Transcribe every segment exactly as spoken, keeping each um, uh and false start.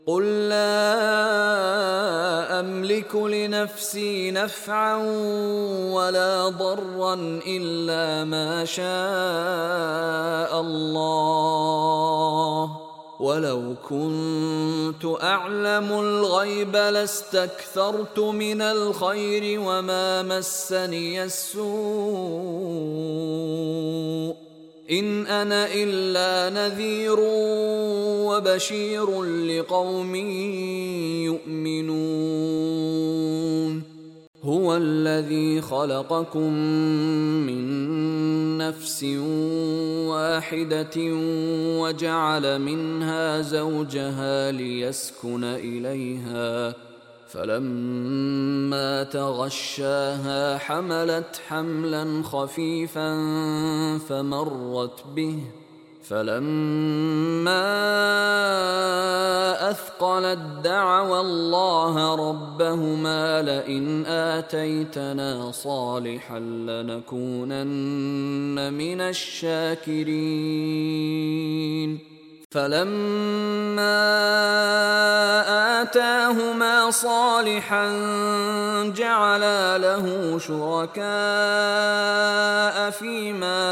قل لا أملك لنفسي نفعا ولا ضرا إلا ما شاء الله، ولو كنت أعلم الغيب لاستكثرت من الخير وما مسني السوء، إن أنا إلا نذير وبشير لقوم يؤمنون. هو الذي خلقكم من نفس واحدة وجعل منها زوجها ليسكن إليها، فلما تغشاها حملت حملا خفيفا فمرت به، فلما أثقلت دعوا الله ربهما لئن آتيتنا صالحا لنكونن من الشاكرين. فلما آتاهما صالحا جعلا له شركاء فيما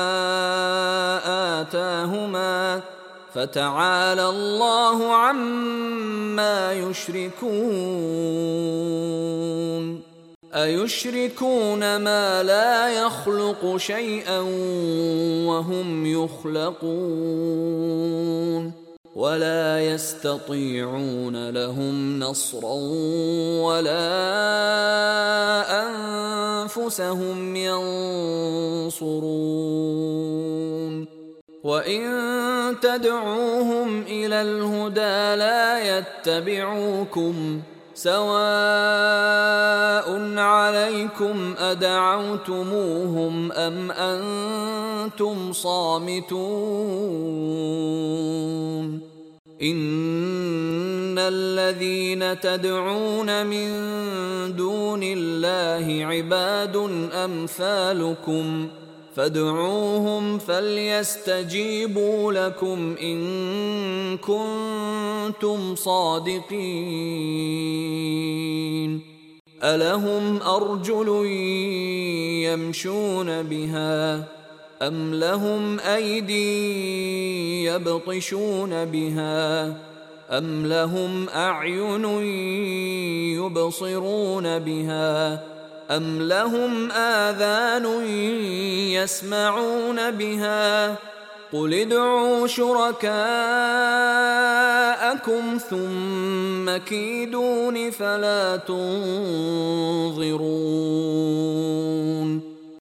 آتاهما، فتعالى الله عما يشركون. أيشركون ما لا يخلق شيئا وهم يخلقون، ولا يستطيعون لهم نصرا ولا أنفسهم ينصرون. وإن تدعوهم إلى الهدى لا يتبعوكم، سواء عليكم أدعوتموهم أم أنتم صامتون. إن الذين تدعون من دون الله عباد أمثالكم، فادعوهم فليستجيبوا لكم إن كنتم صادقين. ألهم أرجل يمشون بها أم لهم أيدي يبطشون بها أم لهم أعين يبصرون بها أم لهم آذان يسمعون بها؟ قل ادعوا شركاءكم ثم كيدون فلا تنظرون.